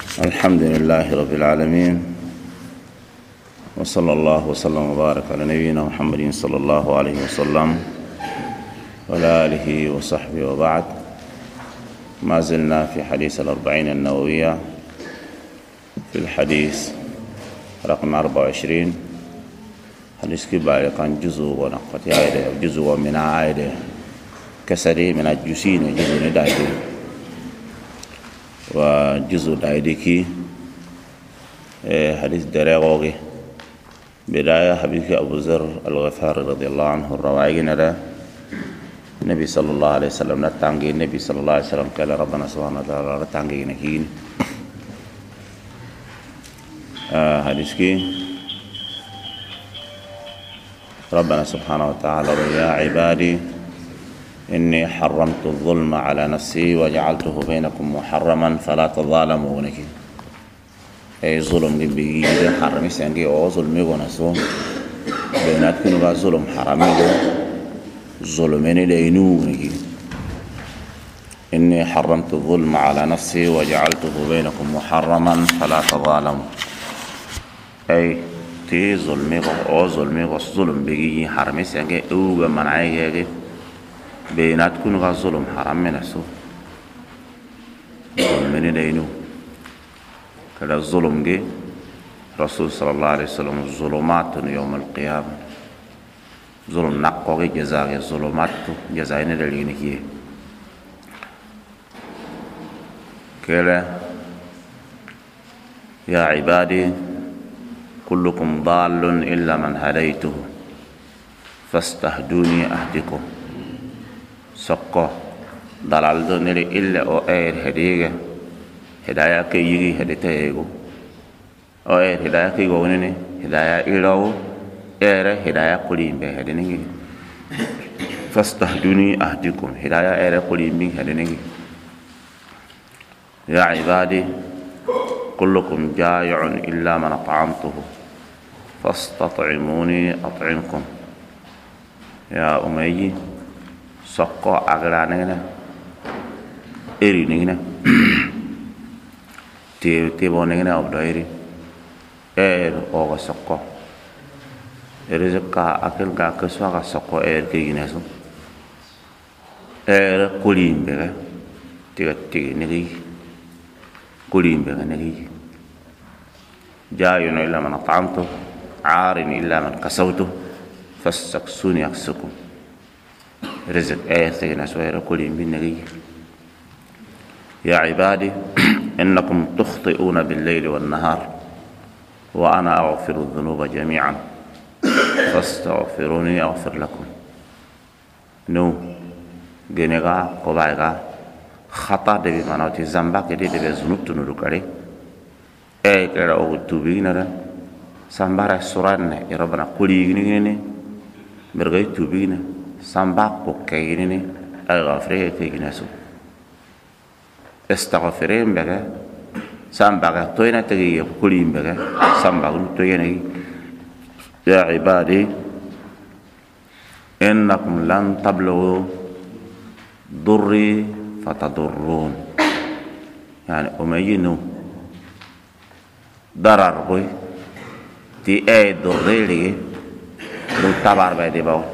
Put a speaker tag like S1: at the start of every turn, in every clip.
S1: الحمد لله رب العالمين، وصلى الله وسلم وبارك على نبينا محمد صلى الله عليه وسلم وعلى آله وصحبه وبعد. ما زلنا في حديث الأربعين النووية في الحديث رقم 24. حديث كبير كان جزء ونقطة عيدة جزء من عيدة كسري من الجسين جزء ندايدة وجزء دايدكي حديث دريغوغي بداية حبيبك أبو ذر الغفاري رضي الله عنه الرواعينا له النبي صلى الله عليه وسلم نتانجي النبي صلى الله عليه وسلم قال ربنا سبحانه وتعالى نتانجي نكين حديثكي ربنا سبحانه وتعالى يا عبادي إني حرمت الظلم على نفسي وجعلته بينكم محرما فلا تظالموا نكين أي ظلم بيجي حرمي سنجي أو ظلم يغنسون بيناتكم بقى ظلم حرامي ظلمني لينو نكين إني حرمت الظلم على نفسي وجعلته بينكم محرما فلا تظالموا أي تي ظلمي أو ظلمي ظلم بيجي حرمي سنجي أو منعي بيناتكم بقى ظلم حرامي نسو ظلمني لينو كذا الظلم جي رسول صلى الله عليه وسلم الظلمات يوم القيامة ظلم نقوغي جزاغي الظلمات جزاين دلينكي كلا يا عبادي كلكم ضال إلا من هديته فاستهدوني أهدكم سقو ضلال نلي إلا أو أير هديغة هدايا كي يجي هديتيغو أو أير هدايا كي يغونيني هدايا إلاو أير هدايا قليم بي هدينيغي فاستهدوني أهدكم هدايا أير قليم بي هدينيغي يا عبادي كلكم جائع إلا من أطعمته فاستطعموني أطعمكم يا أمي سقو أغلانينا إرينينا تيبونينا أبدايري إير أوغا سقو إرزقا أكل كسوغا سقو إير كيجينيسو إير قليم بغا تيغا نغي قليم بغا نغي جايون إلا من أطعمته عار إلا من كسوته فاستكسوني أكسكم رزق آية تيغنا سوير قليم بنغي يا عبادي إنكم تخطئون بالليل والنهار وأنا أغفر الذنوب جميعا فاستغفروني أغفر لكم نو جنغا قبائغا خطا دبي مناوتي زنبا كدي دبي زنوب تنورو كاري اي كرا او توبينا دا سامبارا سوران يا ربنا قوليغني مرغي توبينا سامبا كوكايني اغفري كيغناسو استغفرين بغا سامبا توينا تغي قولين بغا سامبا توينا يا عبادي إنكم لن تبلغوا ضري فتضرون يعني أمينو ضرر بوي تي أي ضري لي نو تبار بي دي باو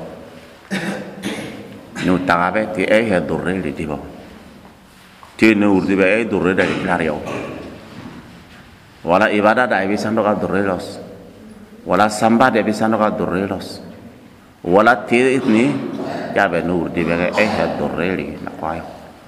S1: نو تغابي تي أي ضري لي دي باو تي نور دي بي أي ضري دا كلاريو ولا إبادة دا أبي سندوغا ضري لوس ولا سامبا دا أبي سندوغا ضري لوس ولا تي إتني يابي نور دي بي أي ضري لي نقايو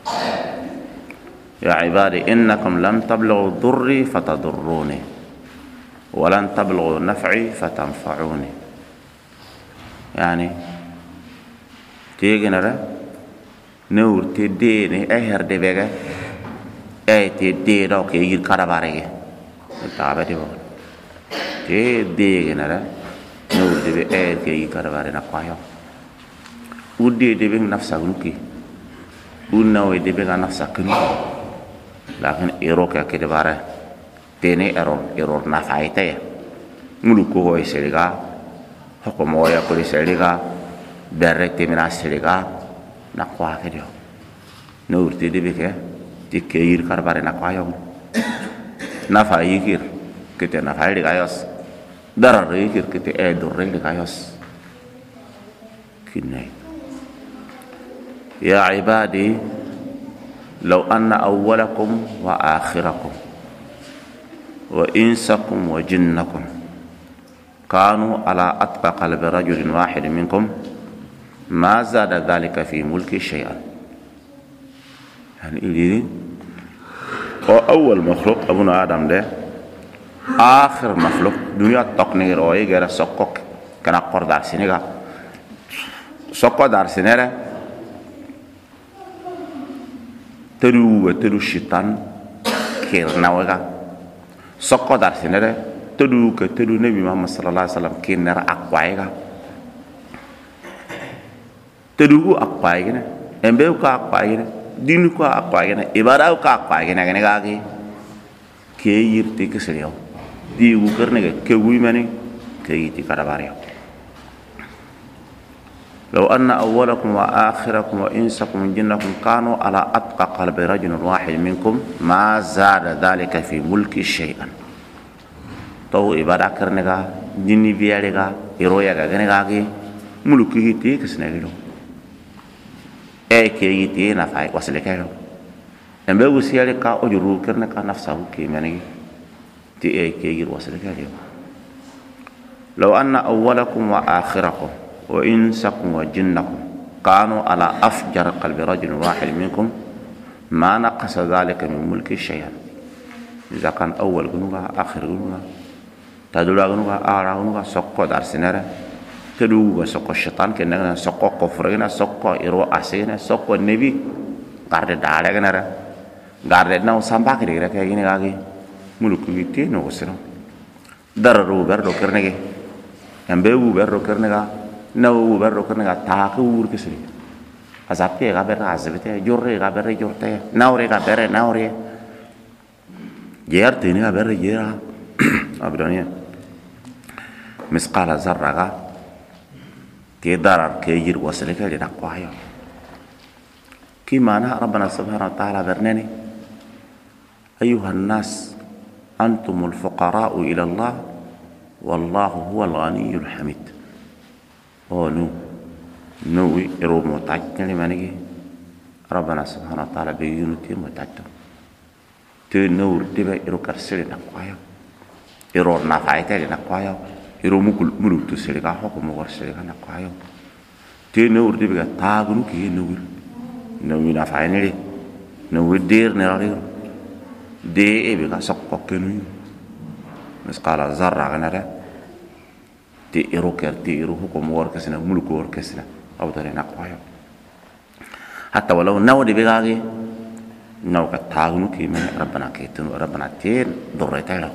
S1: يا عبادي إنكم لن تبلغوا ضري فتضروني ولن تبلغوا نفعي فتنفعوني يعني تيجي نرى نور تديني أهر دبعة أي تدي لو كي يجير كرباري تابع دبعة تدي نرى نور دبعة أي كي يجير كرباري نقايا ودي دبعة نفسه نكى ونوي دبعة نفسه كنوي لكن إيروك كدبارة تاني إيرور نفعيته ملوكو هو يسيرها حكم هو يقول يسيرها بريت من السيرها نقوى كده نور تدي بك تكير كربارة نقوى يوم nafa yikir kite nafa ri kayos darar yikir kite dur ri kayos kinai ya ibadi law anna awwalakum wa akhirakum wa insakum wa jinnakum kanu ala atqa qalbi rajulin wahid minkum ma zada dhalika fi mulki shay'an. Yani ini awal makhluk abuna adam de akhir makhluk dunia tokni roye gara sokok kana qordar siniga sokko dar sinere tedu shitan kirna waga sokko dar sinere tedu nabi Muhammad sallallahu alaihi wasallam kinara akwaiga tedu akwaigene embe ka akwaigene dinu ko akwaigene ibada ka akwaigene gane gagi ke yirti kesriyo di wukerne ke wimani ke yiti karabariyo. لو أن أولكم وآخركم وإنسكم وجنكم كانوا على أتقى قلب رجل واحد منكم ما زاد ذلك في ملك شيئا. تو إبادة كرنيكا جني بياريكا إرويا كرنيكا ملوكي تي كسنيلو كي تي نفاي وصلكيلو أمبي وسياليكا أجرو كرنيكا نفسه كي مني تي كي وصلكيلو. لو أن أولكم وآخركم وإنسكم وجنكم كانوا على أفجر قلب رجل واحد منكم ما نقص ذلك من ملك شيئا. إذا كان أول جنوبا آخر جنوبا تدل جنوبا آخر جنوبا سقط دار سنرة تدوغ سقط الشيطان كنا سقط كفرنا سقط إرو أسينا سقط النبي قارد دارك نرى قارد ناو سامبا كده كده كأي نيجي ملوك بيتي نوسنا دررو برو كرنيجي ينبهو برو كرنيجا نو برو كرنيجا تاكو وركسري أزابي غابر أزبته جوري غابر جورته ناوري غابر ناوري جير تيني غابر جيرا أبدانية مسقال زرعة تدرر كيجر وصلك لنقوايا كما ربنا سبحانه وتعالى برنني أيها الناس أنتم الفقراء إلى الله والله هو الغني الحميد. Oh no iro motaj ni manigi Rabbana subhanahu wa ta'ala be yunuti motaj te no debe iro karsele na kwaya iro na faite na kwaya iro mukul mulutu sele ka hoko mo warsele na kwaya te no debe ga tagunu ki no na faine no dir ne ari de ebe ka sokko kenu misqala zarra ganara ti iro hukum warkasina mulku warkasina au tare na kwayo hatta walau naw de begage naw ka tagnu ki men rabbana kaytun rabbana tin durrayta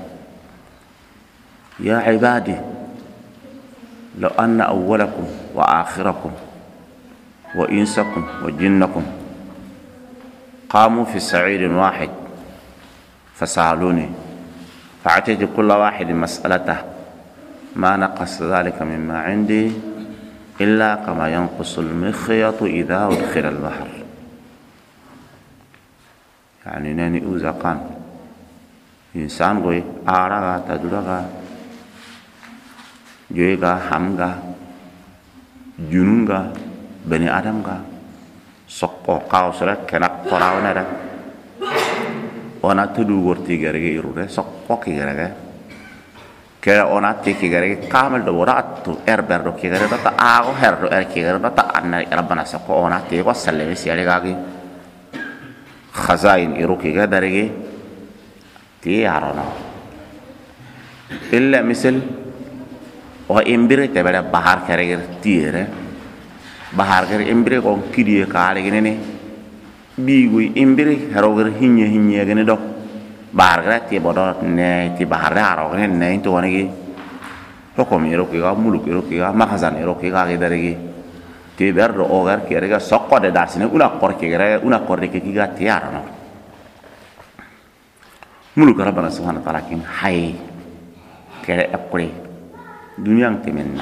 S1: ya ibadi law anna awwalakum wa akhirakum wa insakum wa jinnakum qamu fi sa'idin wahid fasaluni fa'atiti kull wahid mas'alatahu ما نقص ذلك مما عندي إلا كما ينقص المخيط إذا أدخل البحر. يعني ناني أوزا كان إنسان غوي آراغا تدوراغا جويغا حمغا جنونغا بني آدمغا سقو قاوسرا كنا قراونا دا وانا تدو ورتي غرغي إروري سقو كي غرغي kera onati kigare kamel do waratu erber do kigare ta ago herdo kigare ta anna rabbana sako onati ko sallemi siale gagi khazain iru kigare darege ti arona illa misal wa imbire tebere bahar kare tiere bahar kare imbire ko kidie kaale gene bigui imbire haroger hinye gene do bahar kare ti bodo ne ti bahar aro ne into wanegi hukum iro kiga muluk iro kiga mahazan iro kiga daregi ti berdo ogar kirega sokko de dasine una korke kiga ti arano muluk rabbana subhanahu wa ta'ala kin hay kere akuri dunyang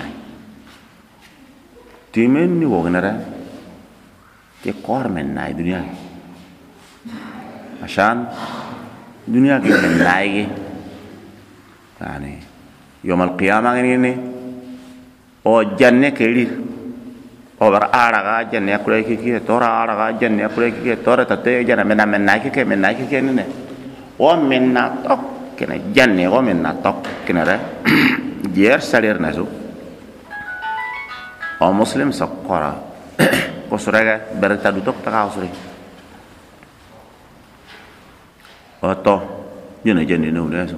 S1: timen ni wognara ti kormen nay dunyang عشان dunia ke men naigi yani yawmal qiyamah ni o janne ke lir o bar ara ga janne akure ki tora ara ga janne akure ki tora tate jana men naigi ke ne o men na tok kena janne o men na tok kena re jer salir nasu o muslim sakora ko surega berta dutok ta usri o to jena janne no nasu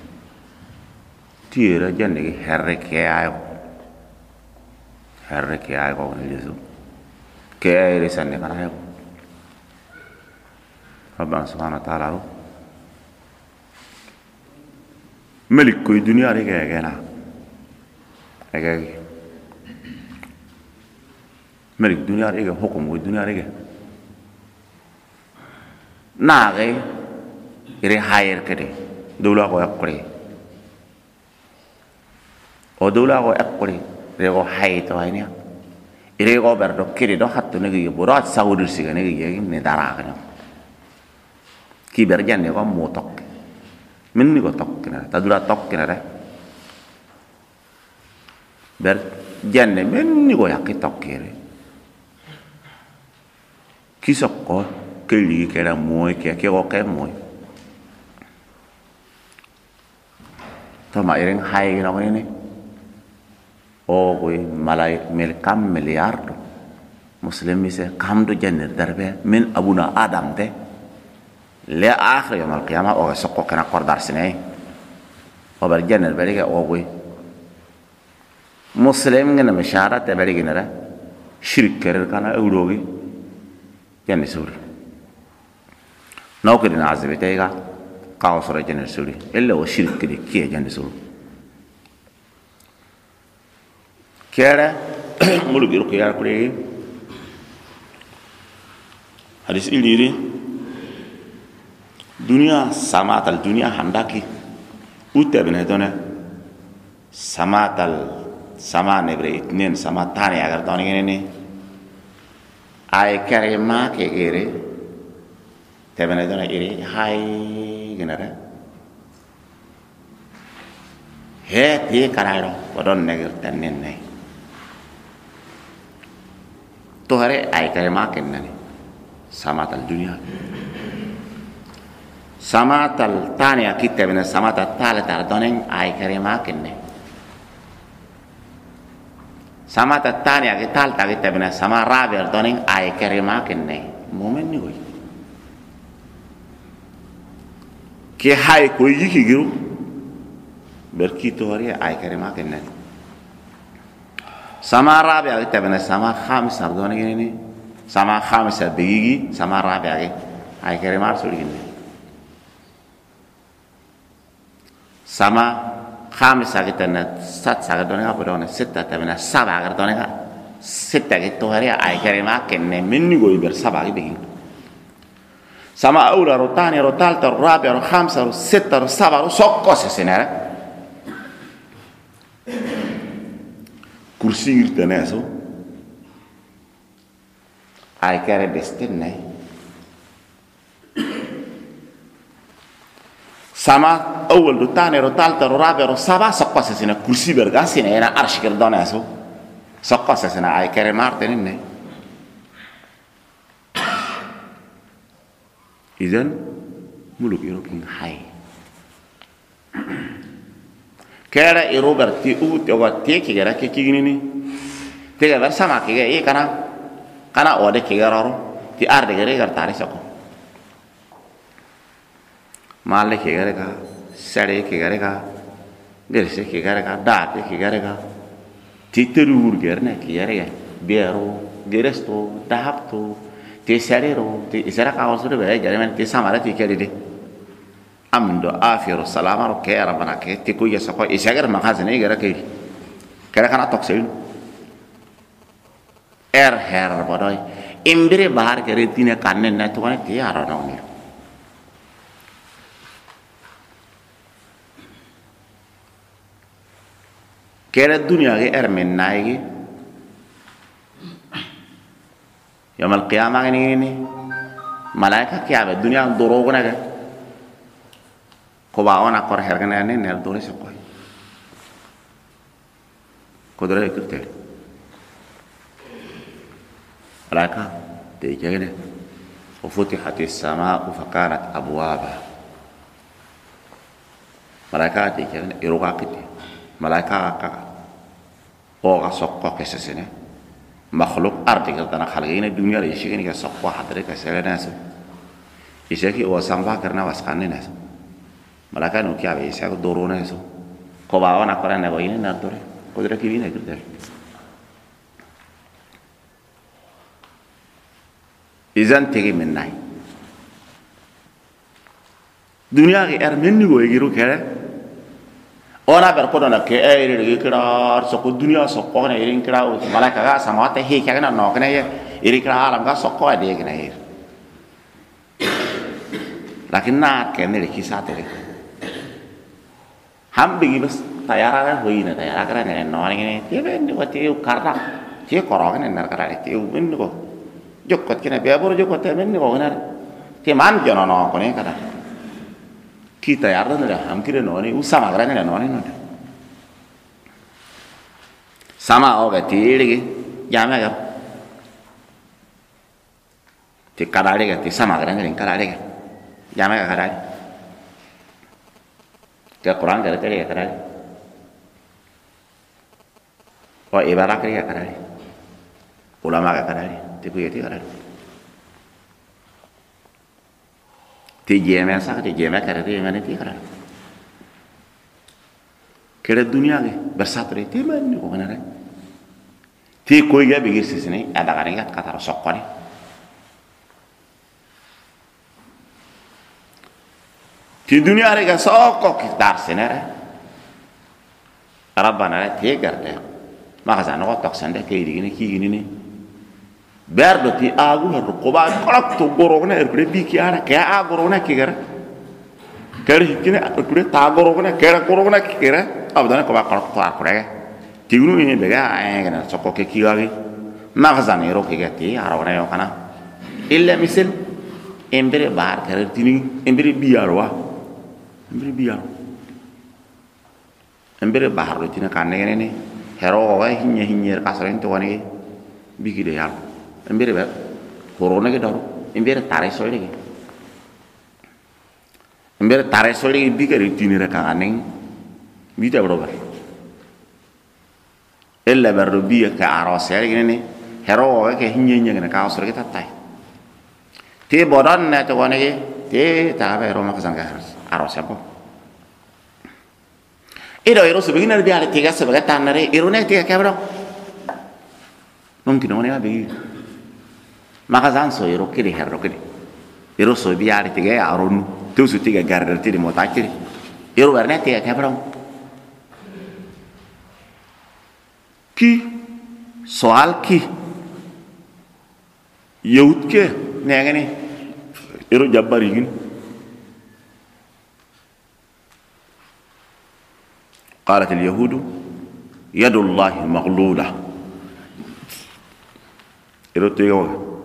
S1: tiera janne herre ke ayo ko ne jesu ke ay sanne kana ayo rabbana subhanahu wa ta'ala malik koy dunia re ke na malik dunia re ke hukum koy dunia re ke na ge ire hayr kede dawla ko yakure o dawla ko yakure rego hayto aynya ire go berdo kiri do hatto ne gi burat saudur siga ne gi ne dara kana ki berjan ne ko motok min ni ko tok kana tadula tok kana re ber janne men ni go yakki tok kere ki sokko keli kera moy ke go ke moy to ma iring hay no ni o koy malay mel kam miliardo muslim mise kam do janner darbe min abuna adam de le akhir yawm al qiyamah o sokko kana qordar sine o bar janner bari ga o koy muslim ngena misharat e bari gina shirk kerer kana eurogi janne suri nawkidina azbetega qawsura janner suri illa o shirk kidi kiye janne suri kera mulu biru ko yar kure hadis iliri dunia samatal dunia handaki utabne dona samatal sama nebre itnen sama tane agar tani ini ay kare ma ke ere tabne dona ere hay genara he pi kararo bodon neger tanen nei Tuhare ay kare makin nani samatal dunia samatal tania kita bina samatal tala doneng ay kare makin ne samatal tania kita bina sama raber doneng ay kare makin ne momen ni goy ke hay ko yiki giru berki tuhare ay kare makin ne sama rabia kita bina sama khamis ardona gini sama khamis bigi sama rabia ge ay kare mar suri gini sama khamis kita na sat sagadona ga bodona setta tabina saba agardona ga setta ge to hari ay kare ma kenne minni go ber saba ge bigi sama aula rotani rotalta rabia ro khamsa ro setta ro saba ro sokko se senera kursi irtane so ay kare destin nay sama awal do tane ro talta ro rabe ro saba sokko se sina kursi bergasi ne na arsh kirdona so sokko se sina ay kare marten ne idan muluk irokin hay kera irober ti ut o te ki gara ke kigini ni te ga sama ki ga e kana o de ki gara ro ti arde gare gar tare sako malle ki gare ka sare ki gare ka derse ki gare ka da ki gare ka ti terur gerne ki gare ga biero geresto dahapto ti sare ro ti isara ka osure be gare men ti samara ti kedi de amdo afiru salama ro ke rabbana ke ti ku yesa ko isagar magazine gara ke kera kana toksel her bodoy imbire bahar ke retine kanne na to ne ti aro no ni kera dunia ke men naigi yawm al qiyamah ni malaika kiabe dunia dorogo na ga ko ba ona kor hergana ne ner dore so koy ko dore kirte alaka te jene wa futihat as-samaa'u fa kanat abwaba malaika te jene iroga kite malaika ka o ga sokko kesesene makhluk arti ka tana khalgina dunya re shigini ka sokko hadre ka selena so isaki o samba karna waskanne na malaka no kya be isa ko dorona so ko ba wana kora na boyine na dore ko dere ki vina kirte izan tege minnai dunya ke menni go egiru kere ona ber ko na ke ere de kira so ko dunya so ko na ere kira o malaka ga samawata he kya na no kana ye ere kira alam ga so ko de kana ye lakin na ke ne ki sa tere ham bigi bas tayara hoi na tayara kara ne no ne te ben ko te u karna te koro ne nar kara te u men ko jokot kena be bor jokot te men ko na te man jono no ko ne kara kita yarda ne ham kire no ne usama kara ne no ne no sama o ga te ri yama ga te kara ri ga te sama kara ne kara ri ga yama ga kara ke Quran kara kare kara o ibara kare kara ulama ga kara te ku yeti kara te jeme sa te jeme kara te ngane te kara kere dunia ge bersatre te man ko ngana te ko ya bigir sisine ada kare ga kata sokkone ti dunia re ga sokko ki darsenere rabbana te garde ma ga no tok sande ke digine ki gine berdo ti agu har ko ba kolak to gorogna er pre bi ki ara ke a gorogna ki gara kare hikine pre ta gorogna kera gorogna ki gara abdana ko ba kolak to akure ti gunu ni be ga ngana sokko ke ki gari ma ga zane ro ke ga ti arona yo kana illa misal embere bar kare tini embere biarwa embere bahar lo tina kanne ne hero wa hinyer kasaren to wani bigi de yal embere be corona ke daru embere tare sole ke embere tare sole ke bigi re tinire kanne bita broba ella berro bi ka arosere ne hero wa ke hinyer ne ka osore ke tatai te bodan ne to wani ke te ta be ro ma kasanga arosabo ero sebagian dari ada tiga sebagai tanare irone tiga kabro mungkin orang yang begini maka zanso ero kiri herro kiri ero so biar tiga arun tu su tiga garder tiri motakiri ero warna tiga kabro ki soal ki yahud ke ne ero jabbar igin قالت اليهود يد الله مغلولة إرتيو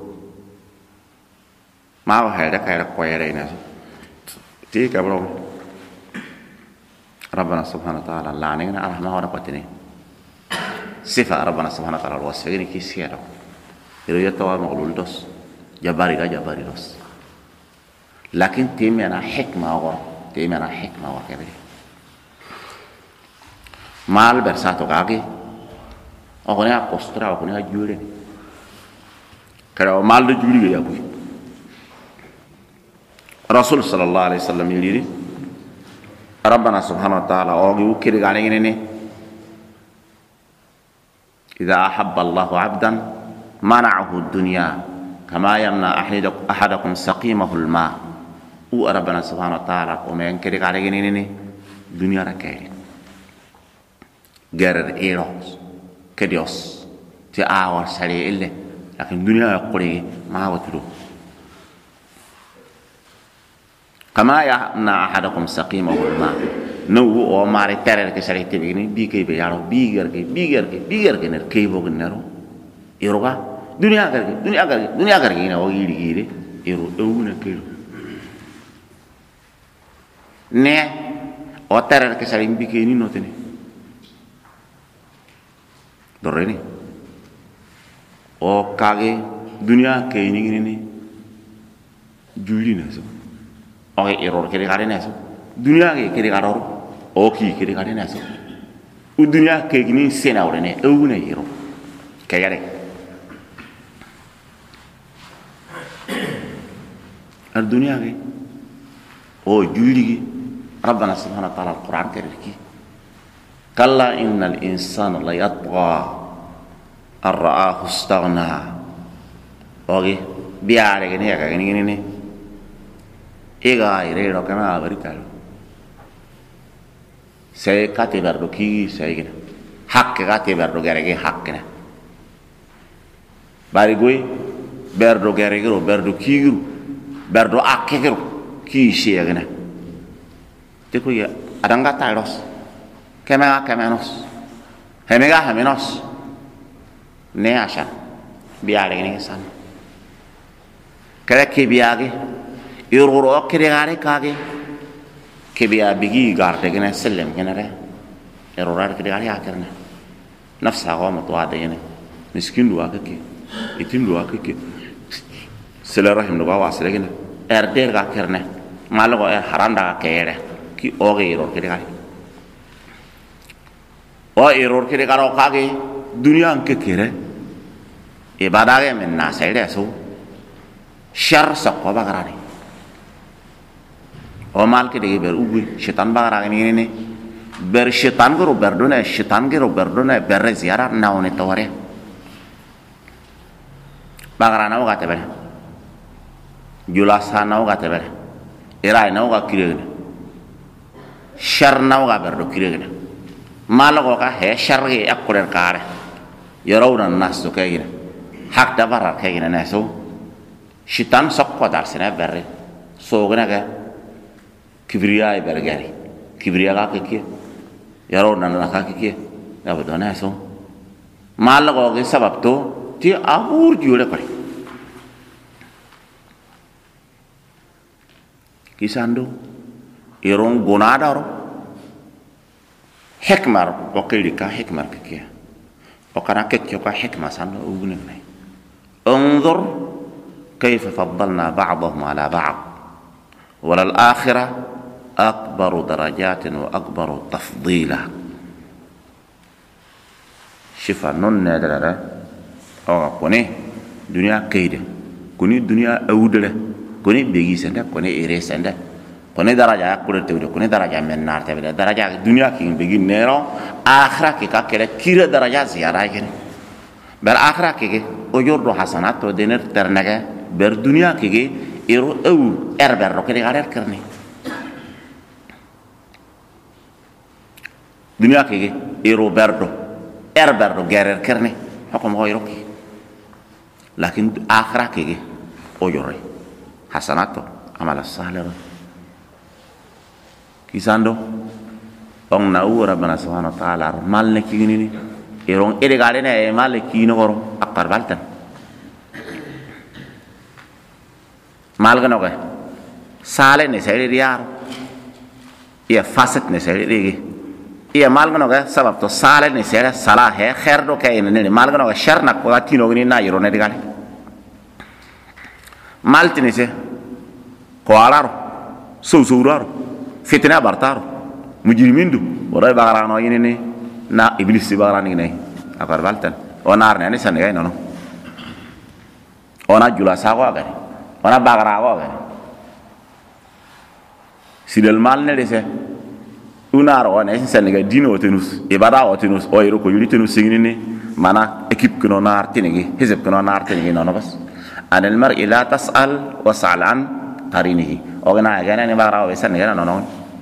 S1: ما هو هذا كير قويرين تي كبروا ربنا سبحانه وتعالى لعنينا على ما هو نقطني صفة ربنا سبحانه وتعالى الوصفين كيسيرو إرتيو مغلول دوس جباري دوس لكن تيمنا حكمة وكبير mal bersato kaki okone a postra okone a jure kada mal de juri ya bu rasul sallallahu alaihi wasallam yiri rabbana subhanahu wa ta'ala ogi ukiri gane ne idha ahabba allah 'abdan mana'ahu ad-dunya kama yamna ahadakum saqimahu al-ma u rabbana subhanahu wa ta'ala o men kiri gane ne dunya rakay gerar eros que Dios te awar sare ille lakin dunia qori ma watru kama ya na ahadakum saqimahu ma no o mare terere ke sare te bini bi ke be yaro biger ke ner ke bo gnero iroga dunia gar ina o yiri ero euna ke ne o terer ke salim bike ni notene doreni o kage dunia ke ni juli na so o error ke gare na so dunia ke gare o ki ke gare na so u dunia ke ni sena orene o ne hero ke gare al dunia ke o juli ربنا سبحانه وتعالى القرآن كريم كلا إن الإنسان لا يطغى أن رآه استغنى oke biare gini ya kayak gini nih ega ire lo kena berita lo saya kate berdo ki saya gini hak kate berdo gare ge hak kena bari gue berdo gare ge berdo ki berdo akke ge ki sia gini tiku ya ada nggak taros kemenos hemega hemenos ne ashan biare gini san kare ke biage iruro kire gare kage ke biya bigi garde gene sellem gene re iruro kire gare akerne nafsa qawma tuade gene miskin duwa ke itim duwa ke sele rahim do bawa sele gene der ga kerne malo haranda ke ere ki oge iruro kire gare o iruro kire garo kage dunia ke kire ibadage men na sele so syar sakwa bagarani o mal ke de ber ugu setan bagarani ini ber setan goro berdona setan goro berdona ber ziarah naone taware bagarana o gate ber julasana o gate ber era na o ga kirene syar na o ga berdo kirene mal go ka he syar ge akure kare yarawna nas to kayina hak da barar kayina naso Shitan sok kodar sene berre sogna ga kibriya bergari kibriya ga ke yaro nan na ka ke ya bodona so mal go ge sabab to ti abur jure kare kisando irong gonadaro hekmar wakilika hekmar ke o kana ke ka hekma sando ugne nai انظر كيف فضلنا بعضهم على بعض وللآخرة أكبر درجات وأكبر تفضيلا شفا نون ندرة أو كوني دنيا كيدة كوني دنيا أودلة كوني بيجي سنده كوني إيريس سنده كوني درجة أكبر تودة كوني درجة من نار تبدأ درجة دنيا كين بيجي نيرو آخرة كي كاكرة كير درجة زيادة كني بالآخرة كي أجور حسنات ودينر ترنجة ber dunia kege ero erber ro kede garer kerni dunia kege ero berdo erber ro garer kerni hakom ho ero ki lakin akhirah kege ojore hasanato amala salero kisando on na ura bana subhanahu wa ta'ala mal ne kigini ni ero ede gare ne mal kino goro akbar baltan malgano ga sale ne sai riyar ya faset ne sai rigi ya malgano ga sabab to sale ne sai sala he khair do kay ne malgano ga shar nak ko tino ni na yoro ne digale malti ne se ko alaro souraro fitna bartaro mujrimindu wala bagarano yini ne na iblis bagarani ne akar baltan onar ne san ga no ona jula sawa ga wana bagara go be sidel mal ne dese unar one senega dino tenus e bada o tenus o yero ko yuli tenus sigini mana équipe que non artinigi hizb que non artinigi non bas an al mar'i la tas'al was'al an qarinihi o gana gana ne bagara o senega non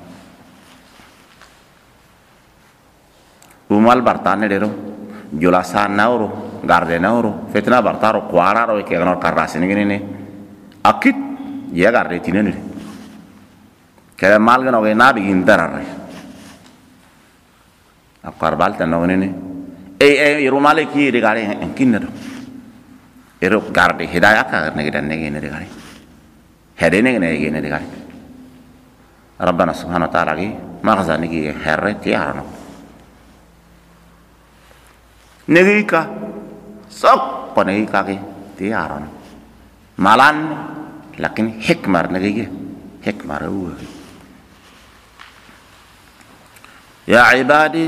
S1: umal bartane dero jula sa nauro garde nauro fetna bartaro quararo ke gano karrasini ne akit ya garde tinene kala malga no na bi indarar akar balta no ne iro maleki de gare kinna do iro garde hidayah ka ne gidan ne ne gare hede ne de gare rabbana subhanahu wa ta'ala gi magazani gi herre ti arno negi ka sok pone ka gi ti arno malan lakin hikmar negi gi hikmar u ya ibadi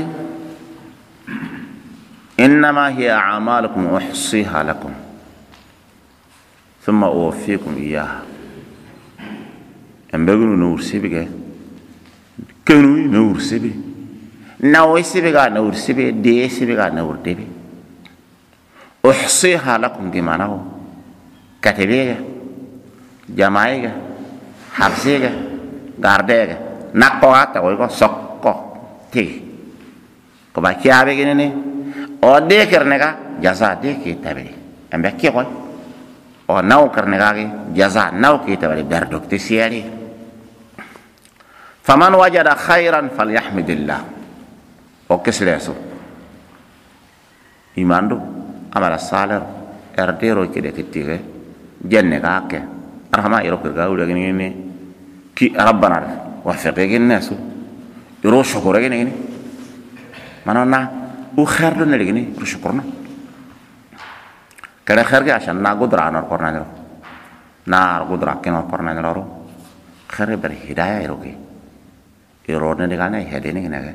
S1: innama hiya a'malukum uhsiha lakum thumma uwaffikum iyyaha embegunu no ursibiga kenu no ursibi na wisibiga na ursibi de sibiga na urdebi uhsiha lakum gimanahu katibega jamaiga hafsiga gardega nakko ata ko sokko ti ko ba kiabe gene o de kernega jaza de ki tabe ambe ki ko o naw kernega gi jaza naw ki tabe berdok te siari faman wajada khairan falyahmidillah o kesleso imando amara salar erdero kide kitire jenne ga ke arhama iro ko gawle gene ki rabbana wa fiqi nasu iro shukura gene manana u khair do nele gene iro shukurna kada khair ga ashan na gudra na korna no na gudra ke no korna no ro khair ber hidayah iro ke iro ne ga na hede ne gene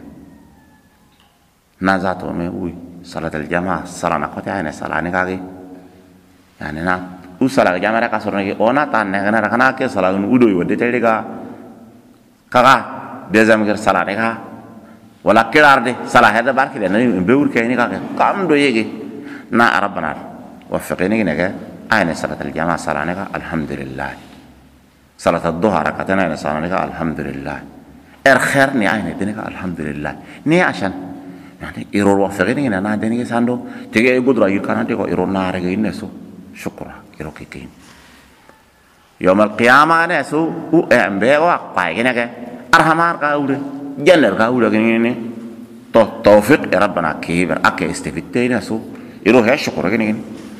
S1: na zato me ui salat al jamaa salana ko ta ne salane ga ge yani na u salat jamaa ka sorne ge ona tan ne gana kana ke salatun udo yo de tele ga kaga bezam ger salane ga wala kirarde salah hada barki de ne bewur ke ni ka kam do yege na rabbana wafiqini ne ga ayne salat al jamaa salane ga alhamdulillah salat al dhuhra ka tana ne salane ga alhamdulillah khair ni ayne de ne ga alhamdulillah ni ashan يعني إيرور وافقين إن أنا دنيك ساندو تيجي يقدر يكان تيجي إيرور نارك إنسو شكرا إيرور كين يوم القيامة نسو هو أمبي وقاي كنا كه أرحمار كاوله جنر كاوله كنينه توفيق ربنا كيبر أكيد استفدتين نسو إيرور هي شكرا كنين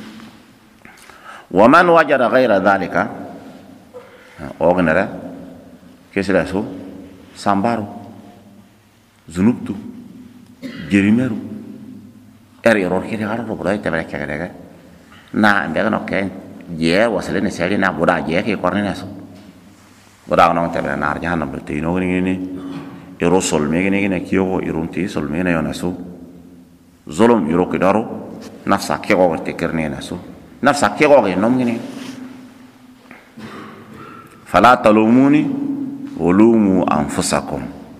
S1: ومن وجد غير ذلك أغنى كيسلا سو سامبارو زنوبتو jerimeru error kiri haro ro bolai tebele kagere na mbega no ken je wasale ne seri na boda je ke korne naso boda no tebele na arja na bete no ni ero sol me ne kiyo irunti sol me ne yonaso zolom yoro kidaro nafsa ke go te kerne naso nafsa ke go no ngini fala talumuni wulumu anfusakum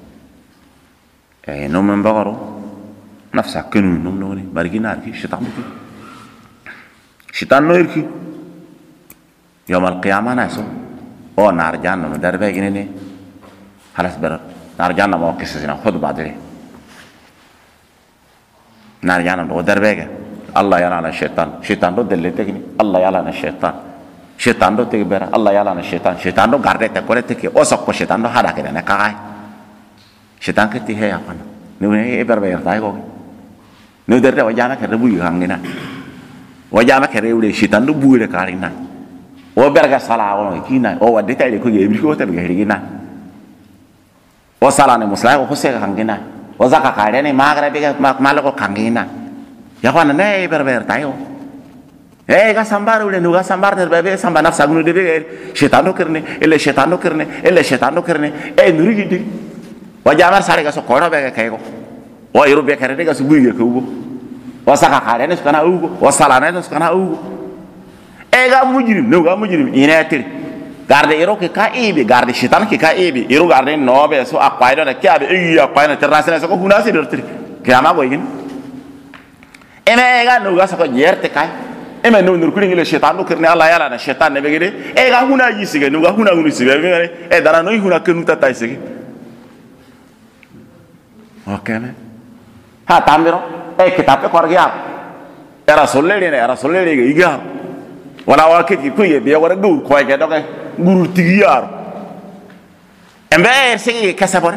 S1: no men bagaro nafsa kenu nom no ni bargina ki shaitan no irki yawm al qiyamah naso o nar janna no darbe gine ne halas bar nar janna mo kisina khud badre nar janna do darbe ga allah yala na shaitan do delle tekni allah yala na shaitan do te bera allah yala na shaitan do garde te kore te ke o sokko shaitan do hada ke ne kai shaitan ke ti he apa no ne e berber dai go no der wajama ke rebu hangina wajama ke rewle shitan do buure karina o berga sala o kina o wadde tay ko yebi ko tabe hirigina o sala ne musla ko se hangina o zaka kare ne magara be malako hangina ya wana ne berber tayo ga sambar ule no ga sambar der bebe samba nafsa gunu de shitan do kerne ele shitan do kerne e nurigi di wajama sare ga so ko be kay ko wa iru be kare daga su buye ko ugo wa saka kare ne kana ugo wa sala ne kana ugo e ga mujrim no ga mujrim ina tir garde iro ke ka ibe garde shitan ke ka ibe iro garde no be so akwai do na ke abe e akwai na terrasene so ko hunasi do tir ke ama go yin e me ga no ga so ko yerte kai e me no nur kuri ngile shitan do kirne Allah yala na shitan ne be gede e ga huna yisige no ga huna hunu sibe e dara no huna kenu ta taisige okay me ha tambiro kitab ko argiya era sollere ge iga wala wa ke ku ye be wara gur ko ge do ke guru tigiyar embe segi kasabore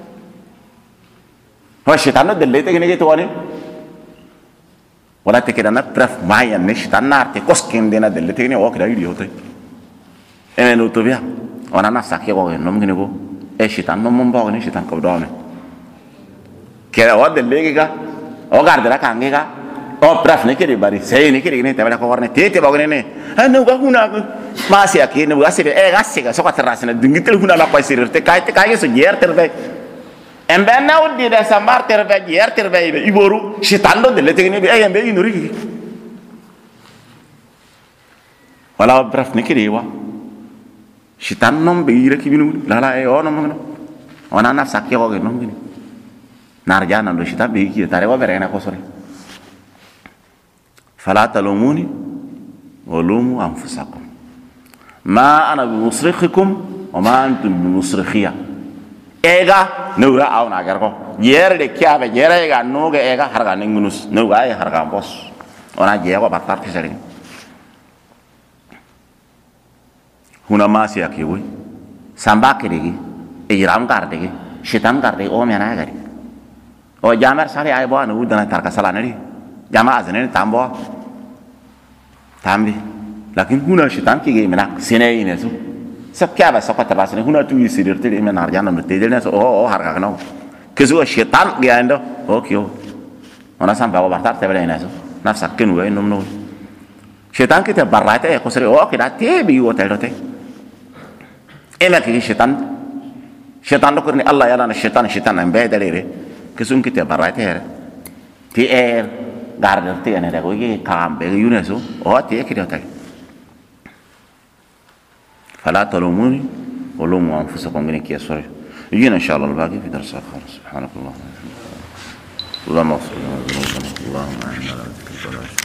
S1: wa shaytanu delle te ne ge to wani wala te ke dana pref maya ne shaytanar te koskin dena delle te ne o ke da idiot ene no to bia ona na sakye ko no ngene ko e shitan no mon bo ni shitan ko do me kera wa de legi ga o garde la kange ga o praf ne kiri bari sei ne kiri ne te bala ko warne tete ba ne no ga huna ma si aki ne ga se e ga se ga so ka terrasne dingitel huna la pa sir te kai so yer terbe embe na uddi de sambar terbe yer terbe iboru shitan do de le tegni be e embe inuri wala braf ne kiri wa shitan nom be ira kibinu la e ono mo ona na sakki ko ge nom gini narjana lo shitan be ki tare wa berena ko sore fala talumuni wa lumu anfusakum ma ana bi musrikhikum wa ma antum bi musrikhiya ega nura aw na gar ko yere de kyabe yere ga no ga ega harga ningunus no ga e harga bos ona je ko batar ti sere huna masi akiwi samba kirigi iram gardegi shitan garde o mena gari o jamar sare ay bo anu dana tarka salanari jama azene tambo tambi lakin huna shitan ki mena sene inesu sakya ba sakata basne huna tu yisirirte mena arjana no tedene so o harga no kezu shitan gando o kyo ona samba ko batar tebele inesu nafsa kenu ay no shitan ki te barrate ko sere o kida tebi o telote ena ki syaitan do kurni Allah ya lana syaitan am be dalere kesun kita barate her ti garder ti ene da ko ki kam be yuneso o ti ki dota fala talumuni wa lumu anfusakum min kiyasur yina inshallah al-baqi fi dars akhar subhanakallah wa bihamdika اللهم اغفر لنا ذنوبنا اللهم اعنا على ذكرك